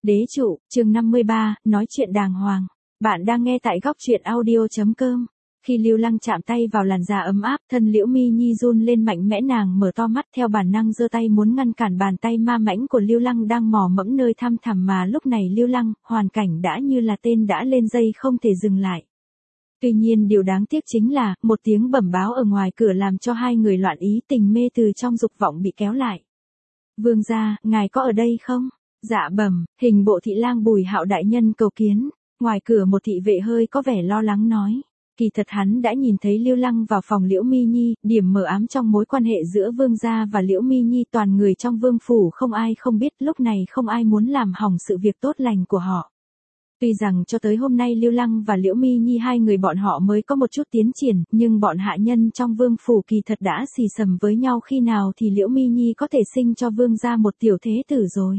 Đế trụ, chương 53, nói chuyện đàng hoàng. Bạn đang nghe tại góc truyện audio.com. Khi Lưu Lăng chạm tay vào làn da ấm áp, thân Liễu Mi Nhi run lên mạnh mẽ, nàng mở to mắt theo bản năng giơ tay muốn ngăn cản bàn tay ma mãnh của Lưu Lăng đang mò mẫm nơi thăm thẳm, mà lúc này Lưu Lăng, hoàn cảnh đã như là tên đã lên dây không thể dừng lại. Tuy nhiên điều đáng tiếc chính là, một tiếng bẩm báo ở ngoài cửa làm cho hai người loạn ý, tình mê từ trong dục vọng bị kéo lại. Vương gia, ngài có ở đây không? Dạ bẩm, hình bộ thị lang Bùi Hạo đại nhân cầu kiến. Ngoài cửa một thị vệ hơi có vẻ lo lắng nói. Kỳ thật hắn đã nhìn thấy Lưu Lăng vào phòng Liễu Mi Nhi, điểm mờ ám trong mối quan hệ giữa vương gia và Liễu Mi Nhi, toàn người trong vương phủ không ai không biết, lúc này không ai muốn làm hỏng sự việc tốt lành của họ. Tuy rằng cho tới hôm nay Lưu Lăng và Liễu Mi Nhi hai người bọn họ mới có một chút tiến triển, nhưng bọn hạ nhân trong vương phủ kỳ thật đã xì xầm với nhau, khi nào thì Liễu Mi Nhi có thể sinh cho vương gia một tiểu thế tử rồi.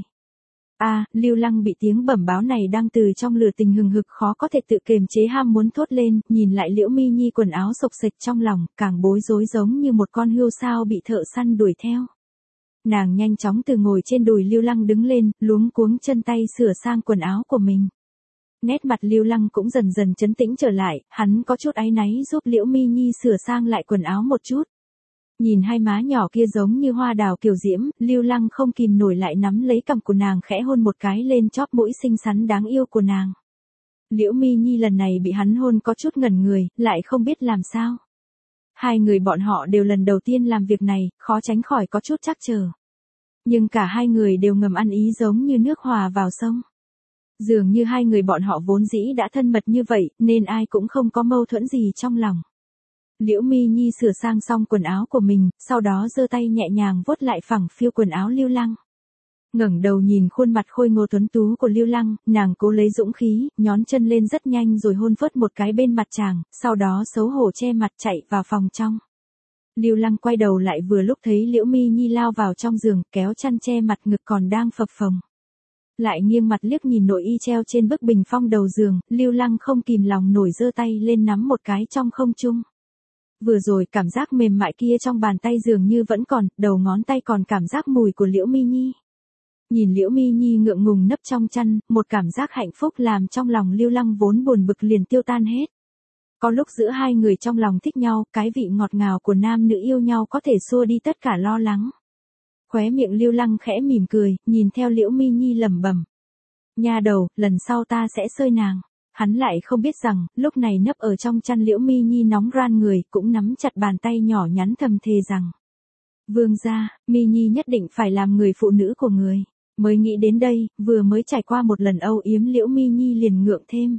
Lưu Lăng bị tiếng bẩm báo này đang từ trong lửa tình hừng hực khó có thể tự kiềm chế ham muốn thốt lên, nhìn lại Liễu Mi Nhi quần áo xộc xệch trong lòng, càng bối rối giống như một con hươu sao bị thợ săn đuổi theo. Nàng nhanh chóng từ ngồi trên đùi Lưu Lăng đứng lên, luống cuống chân tay sửa sang quần áo của mình. Nét mặt Lưu Lăng cũng dần dần trấn tĩnh trở lại, hắn có chút áy náy giúp Liễu Mi Nhi sửa sang lại quần áo một chút. Nhìn hai má nhỏ kia giống như hoa đào kiều diễm, Lưu Lăng không kìm nổi lại nắm lấy cằm của nàng khẽ hôn một cái lên chóp mũi xinh xắn đáng yêu của nàng. Liễu Mi Nhi lần này bị hắn hôn có chút ngẩn người, lại không biết làm sao. Hai người bọn họ đều lần đầu tiên làm việc này, khó tránh khỏi có chút trắc trở. Nhưng cả hai người đều ngầm ăn ý giống như nước hòa vào sông. Dường như hai người bọn họ vốn dĩ đã thân mật như vậy, nên ai cũng không có mâu thuẫn gì trong lòng. Liễu Mi Nhi sửa sang xong quần áo của mình, sau đó giơ tay nhẹ nhàng vuốt lại phẳng phiu quần áo Lưu Lăng. Ngẩng đầu nhìn khuôn mặt khôi ngô tuấn tú của Lưu Lăng, nàng cố lấy dũng khí, nhón chân lên rất nhanh rồi hôn phớt một cái bên mặt chàng, sau đó xấu hổ che mặt chạy vào phòng trong. Lưu Lăng quay đầu lại vừa lúc thấy Liễu Mi Nhi lao vào trong giường, kéo chăn che mặt ngực còn đang phập phồng. Lại nghiêng mặt liếc nhìn nội y treo trên bức bình phong đầu giường, Lưu Lăng không kìm lòng nổi giơ tay lên nắm một cái trong không trung. Vừa rồi cảm giác mềm mại kia trong bàn tay dường như vẫn còn, đầu ngón tay còn cảm giác mùi của Liễu Mi Nhi. Nhìn Liễu Mi Nhi ngượng ngùng nấp trong chăn, một cảm giác hạnh phúc làm trong lòng Lưu Lăng vốn buồn bực liền tiêu tan hết. Có lúc giữa hai người trong lòng thích nhau, cái vị ngọt ngào của nam nữ yêu nhau có thể xua đi tất cả lo lắng. Khóe miệng Lưu Lăng khẽ mỉm cười, nhìn theo Liễu Mi Nhi lẩm bẩm. Nha đầu, lần sau ta sẽ xơi nàng. Hắn lại không biết rằng, lúc này nấp ở trong chăn Liễu Mi Nhi nóng ran người, cũng nắm chặt bàn tay nhỏ nhắn thầm thề rằng. Vương gia, Mi Nhi nhất định phải làm người phụ nữ của người. Mới nghĩ đến đây, vừa mới trải qua một lần âu yếm Liễu Mi Nhi liền ngượng thêm.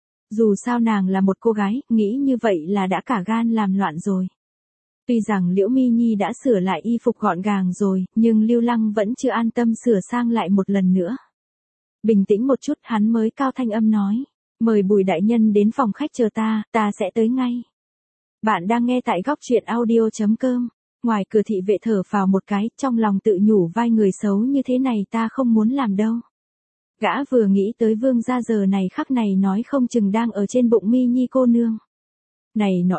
Dù sao nàng là một cô gái, nghĩ như vậy là đã cả gan làm loạn rồi. Tuy rằng Liễu Mi Nhi đã sửa lại y phục gọn gàng rồi, nhưng Lưu Lăng vẫn chưa an tâm sửa sang lại một lần nữa. Bình tĩnh một chút hắn mới cao thanh âm nói. Mời Bùi đại nhân đến phòng khách chờ ta sẽ tới ngay. Bạn đang nghe tại góc truyện audio.com. Ngoài cửa thị vệ thở phào một cái, trong lòng tự nhủ vai người xấu như thế này ta không muốn làm đâu. Gã vừa nghĩ tới vương gia giờ này khắc này nói không chừng đang ở trên bụng Mi Nhi cô nương. Này nọ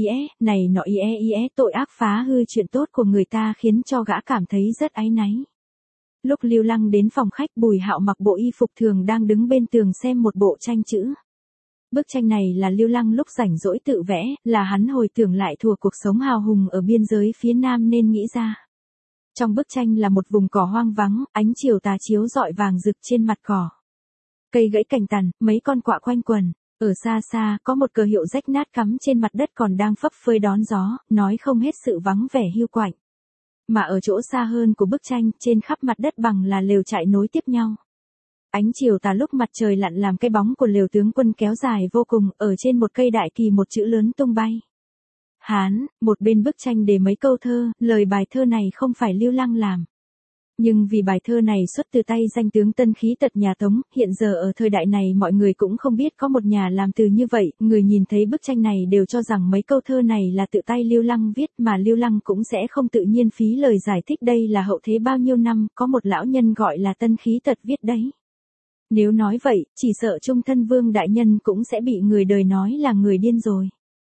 này nọ tội ác phá hư chuyện tốt của người ta khiến cho gã cảm thấy rất áy náy. Lúc Lưu Lăng đến phòng khách, Bùi Hạo mặc bộ y phục thường đang đứng bên tường xem một bộ tranh chữ. Bức tranh này là Lưu Lăng lúc rảnh rỗi tự vẽ, là hắn hồi tưởng lại thùa cuộc sống hào hùng ở biên giới phía Nam nên nghĩ ra. Trong bức tranh là một vùng cỏ hoang vắng, ánh chiều tà chiếu rọi vàng rực trên mặt cỏ. Cây gãy cành tàn, mấy con quạ quanh quần. Ở xa xa, có một cờ hiệu rách nát cắm trên mặt đất còn đang phấp phới đón gió, nói không hết sự vắng vẻ hiu quạnh. Mà ở chỗ xa hơn của bức tranh, trên khắp mặt đất bằng là lều trại nối tiếp nhau. Ánh chiều tà lúc mặt trời lặn làm cái bóng của lều tướng quân kéo dài vô cùng, ở trên một cây đại kỳ một chữ lớn tung bay. Hán, một bên bức tranh để mấy câu thơ, lời bài thơ này không phải Lưu Lăng làm. Nhưng vì bài thơ này xuất từ tay danh tướng Tân Khí Tật nhà Tống, hiện giờ ở thời đại này mọi người cũng không biết có một nhà làm từ như vậy, người nhìn thấy bức tranh này đều cho rằng mấy câu thơ này là tự tay Lưu Lăng viết, mà Lưu Lăng cũng sẽ không tự nhiên phí lời giải thích đây là hậu thế bao nhiêu năm, có một lão nhân gọi là Tân Khí Tật viết đấy. Nếu nói vậy, chỉ sợ Trung Thân Vương đại nhân cũng sẽ bị người đời nói là người điên rồi.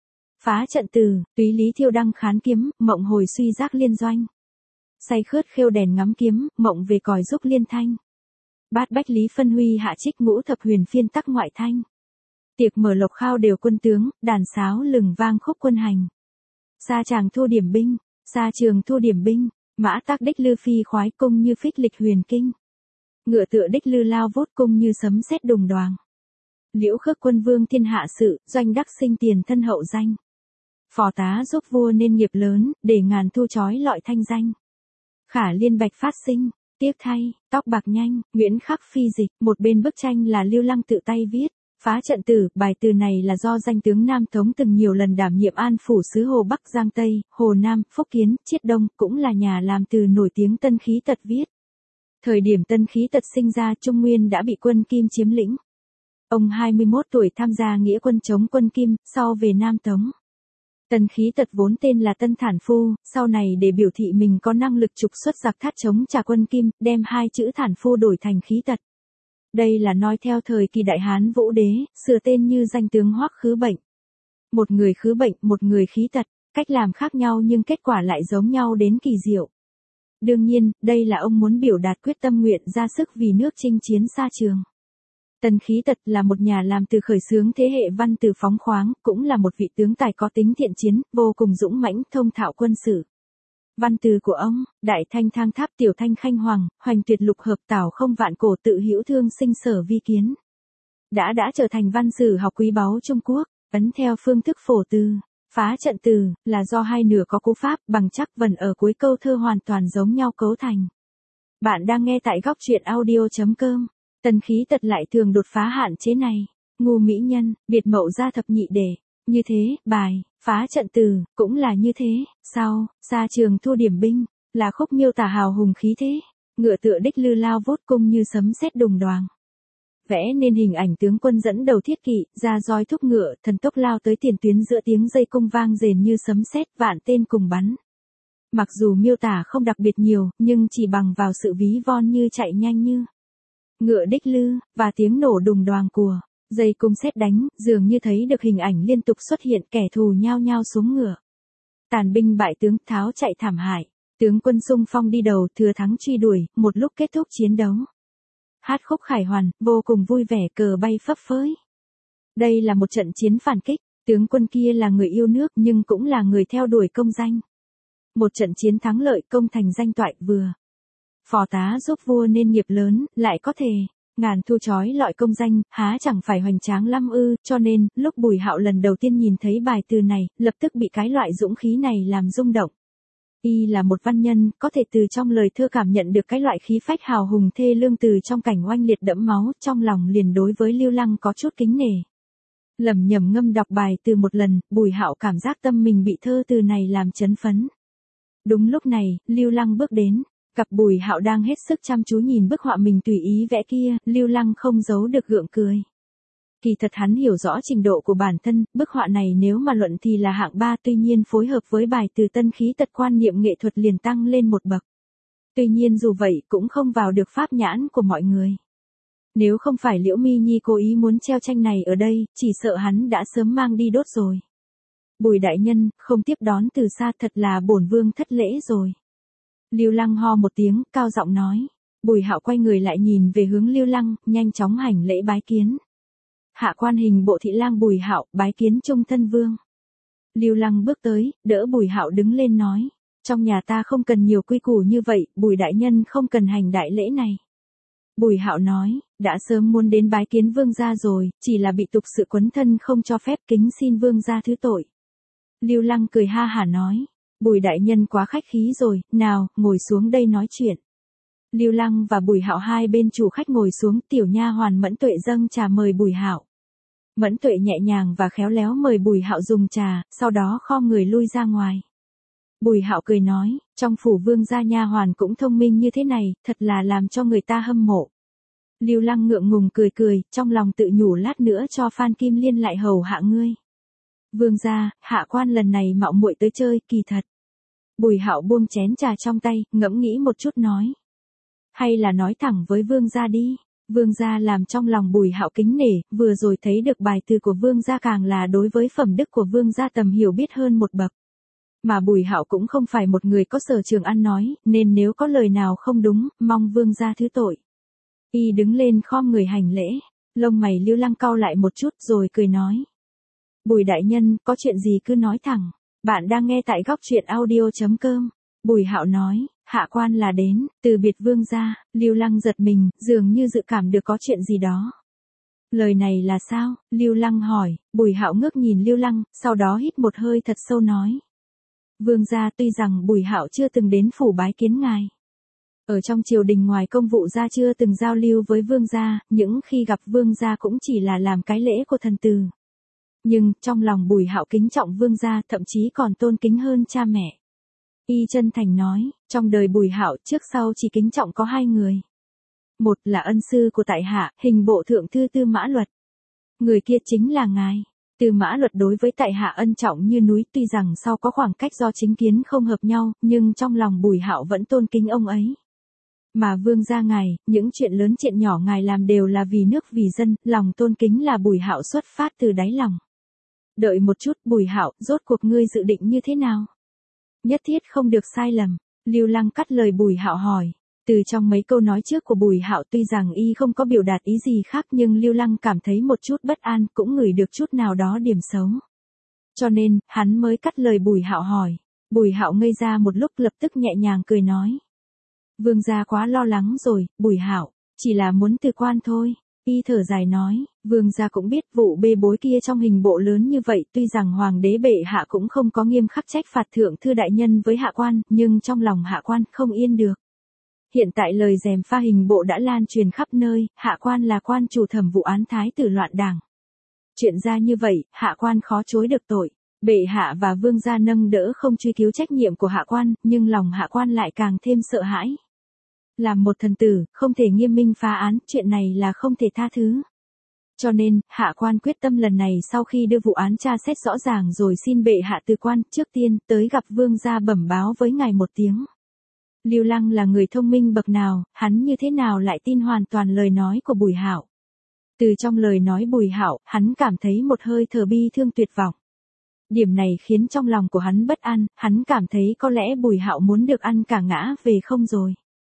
Phá trận từ, túy lý thiêu đăng khán kiếm, mộng hồi suy giác liên doanh. Say khướt khêu đèn ngắm kiếm, mộng về còi giúp liên thanh. Bát bách lý phân huy hạ trích ngũ thập huyền phiên tắc ngoại thanh. Tiệc mở lộc khao đều quân tướng, đàn sáo lừng vang khúc quân hành. Sa tràng thu điểm binh, sa trường thu điểm binh, mã tác đích lư phi khoái cung như phích lịch huyền kinh. Ngựa tựa đích lư lao vút cung như sấm sét đùng đoàng. Liễu khước quân vương thiên hạ sự, doanh đắc sinh tiền thân hậu danh. Phò tá giúp vua nên nghiệp lớn, để ngàn thu chói lọi thanh danh. Khả liên bạch phát sinh, tiếc thay, tóc bạc nhanh, Nguyễn khắc phi dịch, một bên bức tranh là Lưu Lăng tự tay viết. Phá trận tử, bài từ này là do danh tướng Nam Tống từng nhiều lần đảm nhiệm an phủ sứ Hồ Bắc Giang Tây, Hồ Nam, Phúc Kiến, Chiết Đông, cũng là nhà làm từ nổi tiếng Tân Khí Tật viết. Thời điểm Tân Khí Tật sinh ra Trung Nguyên đã bị quân Kim chiếm lĩnh. Ông 21 tuổi tham gia nghĩa quân chống quân Kim, sau về Nam Tống. Tân Khí Tật vốn tên là Tân Thản Phu, sau này để biểu thị mình có năng lực trục xuất giặc thát chống trả quân Kim, đem hai chữ Thản Phu đổi thành Khí Tật. Đây là nói theo thời kỳ Đại Hán Vũ Đế, sửa tên như danh tướng Hoắc Khứ Bệnh. Một người khứ bệnh, một người khí tật, cách làm khác nhau nhưng kết quả lại giống nhau đến kỳ diệu. Đương nhiên, đây là ông muốn biểu đạt quyết tâm nguyện ra sức vì nước chinh chiến xa trường. Tân Khí Tật là một nhà làm từ khởi xướng thế hệ văn từ phóng khoáng, cũng là một vị tướng tài có tính thiện chiến, vô cùng dũng mãnh, thông thạo quân sự. Văn từ của ông, đại thanh thang tháp tiểu thanh khanh hoàng, hoành tuyệt lục hợp tảo không vạn cổ tự hữu thương sinh sở vi kiến. Đã trở thành văn sử học quý báu Trung Quốc, ấn theo phương thức phổ từ. Phá trận từ, là do hai nửa có cú pháp bằng chắc vần ở cuối câu thơ hoàn toàn giống nhau cấu thành. Bạn đang nghe tại góc truyện audio.com. Tân Khí Tật lại thường đột phá hạn chế này. Ngu mỹ nhân, biệt mậu gia thập nhị đề. Như thế, bài, phá trận từ, cũng là như thế. Sau, sa trường thu điểm binh, là khúc miêu tả hào hùng khí thế. Ngựa tựa đích lư lao vút cung như sấm sét đùng đoàng. Vẽ nên hình ảnh tướng quân dẫn đầu thiết kỵ, ra roi thúc ngựa, thần tốc lao tới tiền tuyến giữa tiếng dây cung vang rền như sấm sét, vạn tên cùng bắn. Mặc dù miêu tả không đặc biệt nhiều, nhưng chỉ bằng vào sự ví von như chạy nhanh như ngựa đích lư, và tiếng nổ đùng đoàng của dây cung sét đánh, dường như thấy được hình ảnh liên tục xuất hiện kẻ thù nhao nhao xuống ngựa. Tàn binh bại tướng, tháo chạy thảm hại, tướng quân xung phong đi đầu, thừa thắng truy đuổi, một lúc kết thúc chiến đấu. Hát khúc khải hoàn, vô cùng vui vẻ, cờ bay phấp phới. Đây là một trận chiến phản kích, tướng quân kia là người yêu nước nhưng cũng là người theo đuổi công danh. Một trận chiến thắng lợi, công thành danh toại, vừa. Phò tá giúp vua nên nghiệp lớn, lại có thể ngàn thu chói lọi công danh, há chẳng phải hoành tráng lắm ư, cho nên, lúc Bùi Hạo lần đầu tiên nhìn thấy bài từ này, lập tức bị cái loại dũng khí này làm rung động. Y là một văn nhân, có thể từ trong lời thơ cảm nhận được cái loại khí phách hào hùng thê lương từ trong cảnh oanh liệt đẫm máu, trong lòng liền đối với Lưu Lăng có chút kính nể. Lẩm nhẩm ngâm đọc bài từ một lần, Bùi Hạo cảm giác tâm mình bị thơ từ này làm chấn phấn. Đúng lúc này, Lưu Lăng bước đến, gặp Bùi Hạo đang hết sức chăm chú nhìn bức họa mình tùy ý vẽ kia, Lưu Lăng không giấu được gượng cười. Kỳ thật hắn hiểu rõ trình độ của bản thân, bức họa này nếu mà luận thì là hạng 3, tuy nhiên phối hợp với bài từ Tân Khí Tật quan niệm nghệ thuật liền tăng lên một bậc. Tuy nhiên dù vậy cũng không vào được pháp nhãn của mọi người. Nếu không phải Liễu Mi Nhi cố ý muốn treo tranh này ở đây, chỉ sợ hắn đã sớm mang đi đốt rồi. Bùi đại nhân, không tiếp đón từ xa thật là bổn vương thất lễ rồi. Lưu Lăng ho một tiếng, cao giọng nói. Bùi Hạo quay người lại nhìn về hướng Lưu Lăng, nhanh chóng hành lễ bái kiến. Hạ quan hình bộ thị lang Bùi Hạo, bái kiến trung thân vương. Lưu Lăng bước tới, đỡ Bùi Hạo đứng lên nói. Trong nhà ta không cần nhiều quy củ như vậy, Bùi đại nhân không cần hành đại lễ này. Bùi Hạo nói, đã sớm muốn đến bái kiến vương gia rồi, chỉ là bị tục sự quấn thân không cho phép, kính xin vương gia thứ tội. Lưu Lăng cười ha hả nói. Bùi đại nhân quá khách khí rồi, nào, ngồi xuống đây nói chuyện. Lưu Lăng và Bùi Hạo hai bên chủ khách ngồi xuống, tiểu nha hoàn Mẫn Tuệ dâng trà mời Bùi Hạo. Mẫn Tuệ nhẹ nhàng và khéo léo mời Bùi Hạo dùng trà, sau đó khom người lui ra ngoài. Bùi Hạo cười nói, trong phủ vương gia nha hoàn cũng thông minh như thế này, thật là làm cho người ta hâm mộ. Lưu Lăng ngượng ngùng cười cười, trong lòng tự nhủ lát nữa cho Phan Kim Liên lại hầu hạ ngươi. Vương gia, hạ quan lần này mạo muội tới chơi, kỳ thật. Bùi Hạo buông chén trà trong tay, ngẫm nghĩ một chút nói. Hay là nói thẳng với vương gia đi. Vương gia làm trong lòng Bùi Hạo kính nể, vừa rồi thấy được bài từ của vương gia càng là đối với phẩm đức của vương gia tầm hiểu biết hơn một bậc. Mà Bùi Hạo cũng không phải một người có sở trường ăn nói, nên nếu có lời nào không đúng, mong vương gia thứ tội. Y đứng lên khom người hành lễ, lông mày Lưu Lăng cau lại một chút rồi cười nói. Bùi đại nhân, có chuyện gì cứ nói thẳng, bạn đang nghe tại góc truyện audio.com. Bùi Hạo nói, hạ quan là đến, từ biệt vương gia. Lưu Lăng giật mình, dường như dự cảm được có chuyện gì đó. Lời này là sao? Lưu Lăng hỏi. Bùi Hạo ngước nhìn Lưu Lăng, sau đó hít một hơi thật sâu nói. Vương gia, tuy rằng Bùi Hạo chưa từng đến phủ bái kiến ngài. Ở trong triều đình ngoài công vụ ra chưa từng giao lưu với vương gia, những khi gặp vương gia cũng chỉ là làm cái lễ của thần tử. Nhưng, trong lòng Bùi Hạo kính trọng vương gia, thậm chí còn tôn kính hơn cha mẹ. Y chân thành nói, trong đời Bùi Hạo trước sau chỉ kính trọng có 2 người. Một là ân sư của tại hạ, hình bộ thượng thư Tư Mã Luật. Người kia chính là ngài. Tư Mã Luật đối với tại hạ ân trọng như núi, tuy rằng sau có khoảng cách do chính kiến không hợp nhau, nhưng trong lòng Bùi Hạo vẫn tôn kính ông ấy. Mà vương gia ngài, những chuyện lớn chuyện nhỏ ngài làm đều là vì nước vì dân, lòng tôn kính là Bùi Hạo xuất phát từ đáy lòng. Đợi một chút, Bùi Hạo, rốt cuộc ngươi dự định như thế nào? Nhất thiết không được sai lầm. Lưu Lăng cắt lời Bùi Hạo hỏi. Từ trong mấy câu nói trước của Bùi Hạo tuy rằng y không có biểu đạt ý gì khác nhưng Lưu Lăng cảm thấy một chút bất an, cũng ngửi được chút nào đó điểm xấu. Cho nên, hắn mới cắt lời Bùi Hạo hỏi. Bùi Hạo ngây ra một lúc lập tức nhẹ nhàng cười nói. Vương gia quá lo lắng rồi, Bùi Hạo, chỉ là muốn từ quan thôi. Y thở dài nói, vương gia cũng biết vụ bê bối kia trong hình bộ lớn như vậy, tuy rằng hoàng đế bệ hạ cũng không có nghiêm khắc trách phạt thượng thư đại nhân với hạ quan, nhưng trong lòng hạ quan không yên được. Hiện tại lời gièm pha hình bộ đã lan truyền khắp nơi, hạ quan là quan chủ thẩm vụ án thái tử loạn đảng. Chuyện ra như vậy, hạ quan khó chối được tội. Bệ hạ và vương gia nâng đỡ không truy cứu trách nhiệm của hạ quan, nhưng lòng hạ quan lại càng thêm sợ hãi. Làm một thần tử, không thể nghiêm minh phá án, chuyện này là không thể tha thứ. Cho nên, hạ quan quyết tâm lần này sau khi đưa vụ án tra xét rõ ràng rồi xin bệ hạ từ quan, trước tiên, tới gặp vương gia bẩm báo với ngài một tiếng. Lưu Lăng là người thông minh bậc nào, hắn như thế nào lại tin hoàn toàn lời nói của Bùi Hạo. Từ trong lời nói Bùi Hạo, hắn cảm thấy một hơi thở bi thương tuyệt vọng. Điểm này khiến trong lòng của hắn bất an, hắn cảm thấy có lẽ Bùi Hạo muốn được ăn cả ngã về không rồi.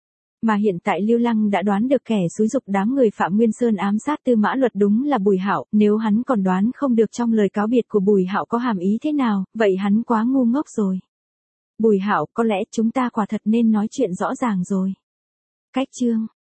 Mà hiện tại Lưu Lăng đã đoán được kẻ xúi giục đám người Phạm Nguyên Sơn ám sát Tư Mã Luật đúng là Bùi Hạo, nếu hắn còn đoán không được trong lời cáo biệt của Bùi Hạo có hàm ý thế nào, vậy hắn quá ngu ngốc rồi. Bùi Hạo, có lẽ chúng ta quả thật nên nói chuyện rõ ràng rồi. Cách chương